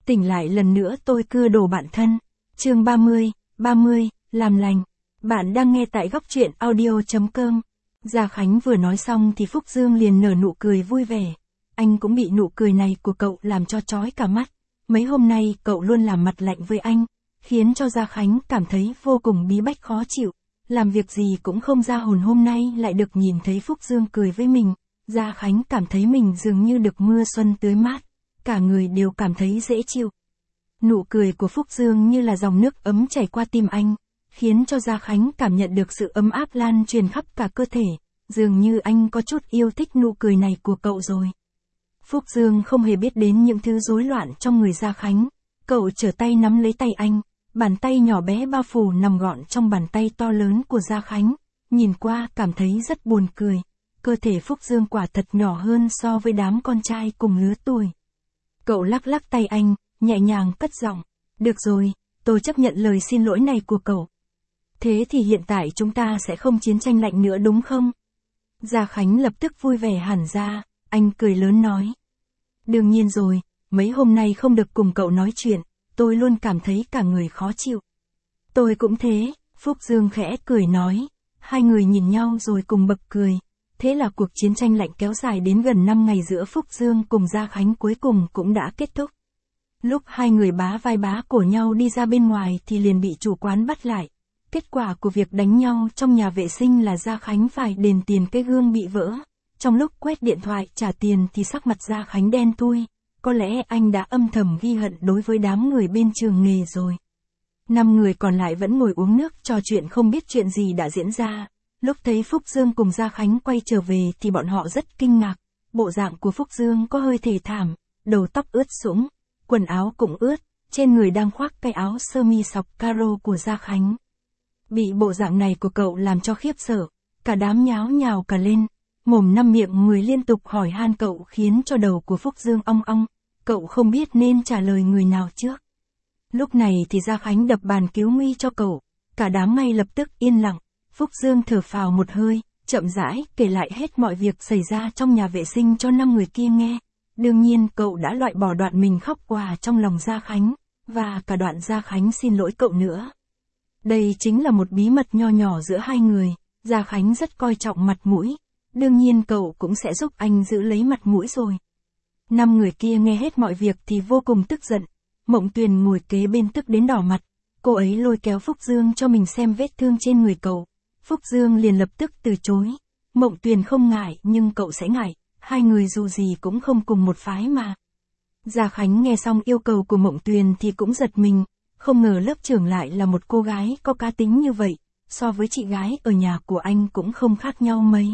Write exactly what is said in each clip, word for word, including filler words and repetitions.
Tỉnh lại lần nữa tôi cưa đồ bạn thân. Chương ba mươi, ba mươi, làm lành. Bạn đang nghe tại góc truyện audio chấm com. Gia Khánh vừa nói xong thì Phúc Dương liền nở nụ cười vui vẻ. Anh cũng bị nụ cười này của cậu làm cho chói cả mắt. Mấy hôm nay cậu luôn làm mặt lạnh với anh, khiến cho Gia Khánh cảm thấy vô cùng bí bách khó chịu. Làm việc gì cũng không ra hồn, hôm nay lại được nhìn thấy Phúc Dương cười với mình. Gia Khánh cảm thấy mình dường như được mưa xuân tưới mát, cả người đều cảm thấy dễ chịu. Nụ cười của Phúc Dương như là dòng nước ấm chảy qua tim anh, khiến cho Gia Khánh cảm nhận được sự ấm áp lan truyền khắp cả cơ thể, dường như anh có chút yêu thích nụ cười này của cậu rồi. Phúc Dương không hề biết đến những thứ rối loạn trong người Gia Khánh, cậu trở tay nắm lấy tay anh, bàn tay nhỏ bé bao phủ nằm gọn trong bàn tay to lớn của Gia Khánh, nhìn qua cảm thấy rất buồn cười. Cơ thể Phúc Dương quả thật nhỏ hơn so với đám con trai cùng lứa tuổi. Cậu lắc lắc tay anh, nhẹ nhàng cất giọng, được rồi, tôi chấp nhận lời xin lỗi này của cậu. Thế thì hiện tại chúng ta sẽ không chiến tranh lạnh nữa đúng không? Gia Khánh lập tức vui vẻ hẳn ra, anh cười lớn nói. Đương nhiên rồi, mấy hôm nay không được cùng cậu nói chuyện, tôi luôn cảm thấy cả người khó chịu. Tôi cũng thế, Phúc Dương khẽ cười nói, hai người nhìn nhau rồi cùng bật cười. Thế là cuộc chiến tranh lạnh kéo dài đến gần năm ngày giữa Phúc Dương cùng Gia Khánh cuối cùng cũng đã kết thúc. Lúc hai người bá vai bá cổ nhau đi ra bên ngoài thì liền bị chủ quán bắt lại. Kết quả của việc đánh nhau trong nhà vệ sinh là Gia Khánh phải đền tiền cái gương bị vỡ. Trong lúc quét điện thoại trả tiền thì sắc mặt Gia Khánh đen thui. Có lẽ anh đã âm thầm ghi hận đối với đám người bên trường nghề rồi. Năm người còn lại vẫn ngồi uống nước trò chuyện không biết chuyện gì đã diễn ra. Lúc thấy Phúc Dương cùng Gia Khánh quay trở về thì bọn họ rất kinh ngạc. Bộ dạng của Phúc Dương có hơi thê thảm, đầu tóc ướt sũng, quần áo cũng ướt, trên người đang khoác cái áo sơ mi sọc caro của Gia Khánh. Bị bộ dạng này của cậu làm cho khiếp sợ, cả đám nháo nhào cả lên, mồm năm miệng người liên tục hỏi han cậu khiến cho đầu của Phúc Dương ong ong, cậu không biết nên trả lời người nào trước. Lúc này thì Gia Khánh đập bàn cứu nguy cho cậu, cả đám ngay lập tức yên lặng. Phúc Dương thở phào một hơi, chậm rãi kể lại hết mọi việc xảy ra trong nhà vệ sinh cho năm người kia nghe. Đương nhiên cậu đã loại bỏ đoạn mình khóc òa trong lòng Gia Khánh, và cả đoạn Gia Khánh xin lỗi cậu nữa. Đây chính là một bí mật nho nhỏ giữa hai người, Gia Khánh rất coi trọng mặt mũi, đương nhiên cậu cũng sẽ giúp anh giữ lấy mặt mũi rồi. Năm người kia nghe hết mọi việc thì vô cùng tức giận, Mộng Tuyền ngồi kế bên tức đến đỏ mặt, cô ấy lôi kéo Phúc Dương cho mình xem vết thương trên người cậu. Phúc Dương liền lập tức từ chối. Mộng Tuyền không ngại nhưng cậu sẽ ngại, hai người dù gì cũng không cùng một phái mà. Gia Khánh nghe xong yêu cầu của Mộng Tuyền thì cũng giật mình, không ngờ lớp trưởng lại là một cô gái có cá tính như vậy, so với chị gái ở nhà của anh cũng không khác nhau mấy.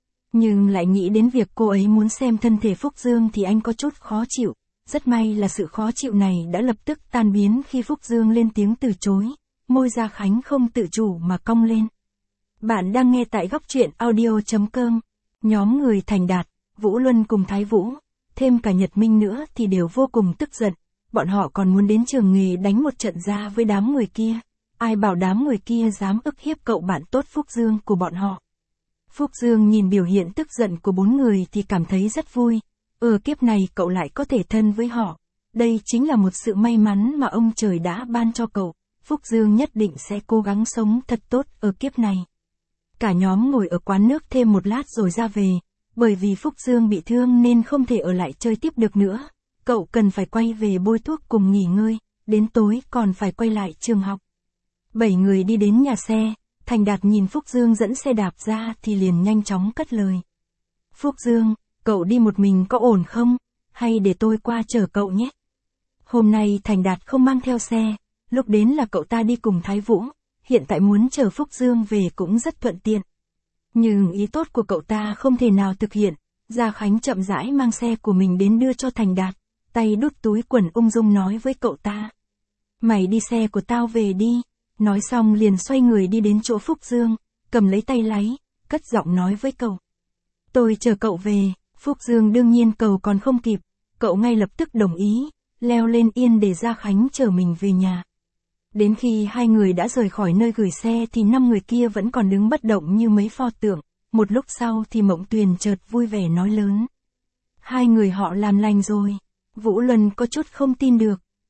Nhưng lại nghĩ đến việc cô ấy muốn xem thân thể Phúc Dương thì anh có chút khó chịu, rất may là sự khó chịu này đã lập tức tan biến khi Phúc Dương lên tiếng từ chối, môi Gia Khánh không tự chủ mà cong lên. Bạn đang nghe tại góc truyện audio chấm com. Nhóm người Thành Đạt, Vũ Luân cùng Thái Vũ, thêm cả Nhật Minh nữa thì đều vô cùng tức giận. Bọn họ còn muốn đến trường nghề đánh một trận ra với đám người kia. Ai bảo đám người kia dám ức hiếp cậu bạn tốt Phúc Dương của bọn họ. Phúc Dương nhìn biểu hiện tức giận của bốn người thì cảm thấy rất vui. Ừ, kiếp này cậu lại có thể thân với họ. Đây chính là một sự may mắn mà ông trời đã ban cho cậu. Phúc Dương nhất định sẽ cố gắng sống thật tốt ở kiếp này. Cả nhóm ngồi ở quán nước thêm một lát rồi ra về, bởi vì Phúc Dương bị thương nên không thể ở lại chơi tiếp được nữa. Cậu cần phải quay về bôi thuốc cùng nghỉ ngơi, đến tối còn phải quay lại trường học. Bảy người đi đến nhà xe, Thành Đạt nhìn Phúc Dương dẫn xe đạp ra thì liền nhanh chóng cất lời. Phúc Dương, cậu đi một mình có ổn không? Hay để tôi qua chở cậu nhé? Hôm nay Thành Đạt không mang theo xe, lúc đến là cậu ta đi cùng Thái Vũ. Hiện tại muốn chở Phúc Dương về cũng rất thuận tiện. Nhưng ý tốt của cậu ta không thể nào thực hiện. Gia Khánh chậm rãi mang xe của mình đến đưa cho Thành Đạt, tay đút túi quần ung dung nói với cậu ta. Mày đi xe của tao về đi. Nói xong liền xoay người đi đến chỗ Phúc Dương, cầm lấy tay lái, cất giọng nói với cậu. Tôi chờ cậu về. Phúc Dương đương nhiên cầu còn không kịp, cậu ngay lập tức đồng ý, leo lên yên để Gia Khánh chở mình về nhà. Đến khi hai người đã rời khỏi nơi gửi xe thì năm người kia vẫn còn đứng bất động như mấy pho tượng. Một lúc sau thì Mộng Tuyền chợt vui vẻ nói lớn. Hai người họ làm lành rồi. Vũ Luân có chút không tin được.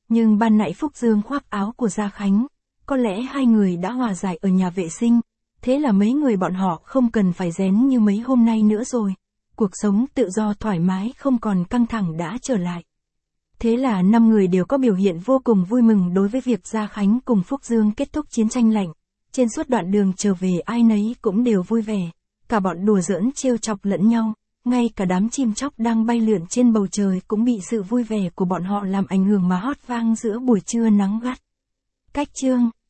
Nhưng ban nãy Phúc Dương khoác áo của Gia Khánh, có lẽ hai người đã hòa giải ở nhà vệ sinh, thế là mấy người bọn họ không cần phải rén như mấy hôm nay nữa rồi. Cuộc sống tự do thoải mái không còn căng thẳng đã trở lại. Thế là năm người đều có biểu hiện vô cùng vui mừng đối với việc Gia Khánh cùng Phúc Dương kết thúc chiến tranh lạnh. Trên suốt đoạn đường trở về ai nấy cũng đều vui vẻ. Cả bọn đùa giỡn trêu chọc lẫn nhau, ngay cả đám chim chóc đang bay lượn trên bầu trời cũng bị sự vui vẻ của bọn họ làm ảnh hưởng mà hót vang giữa buổi trưa nắng gắt. Cách chương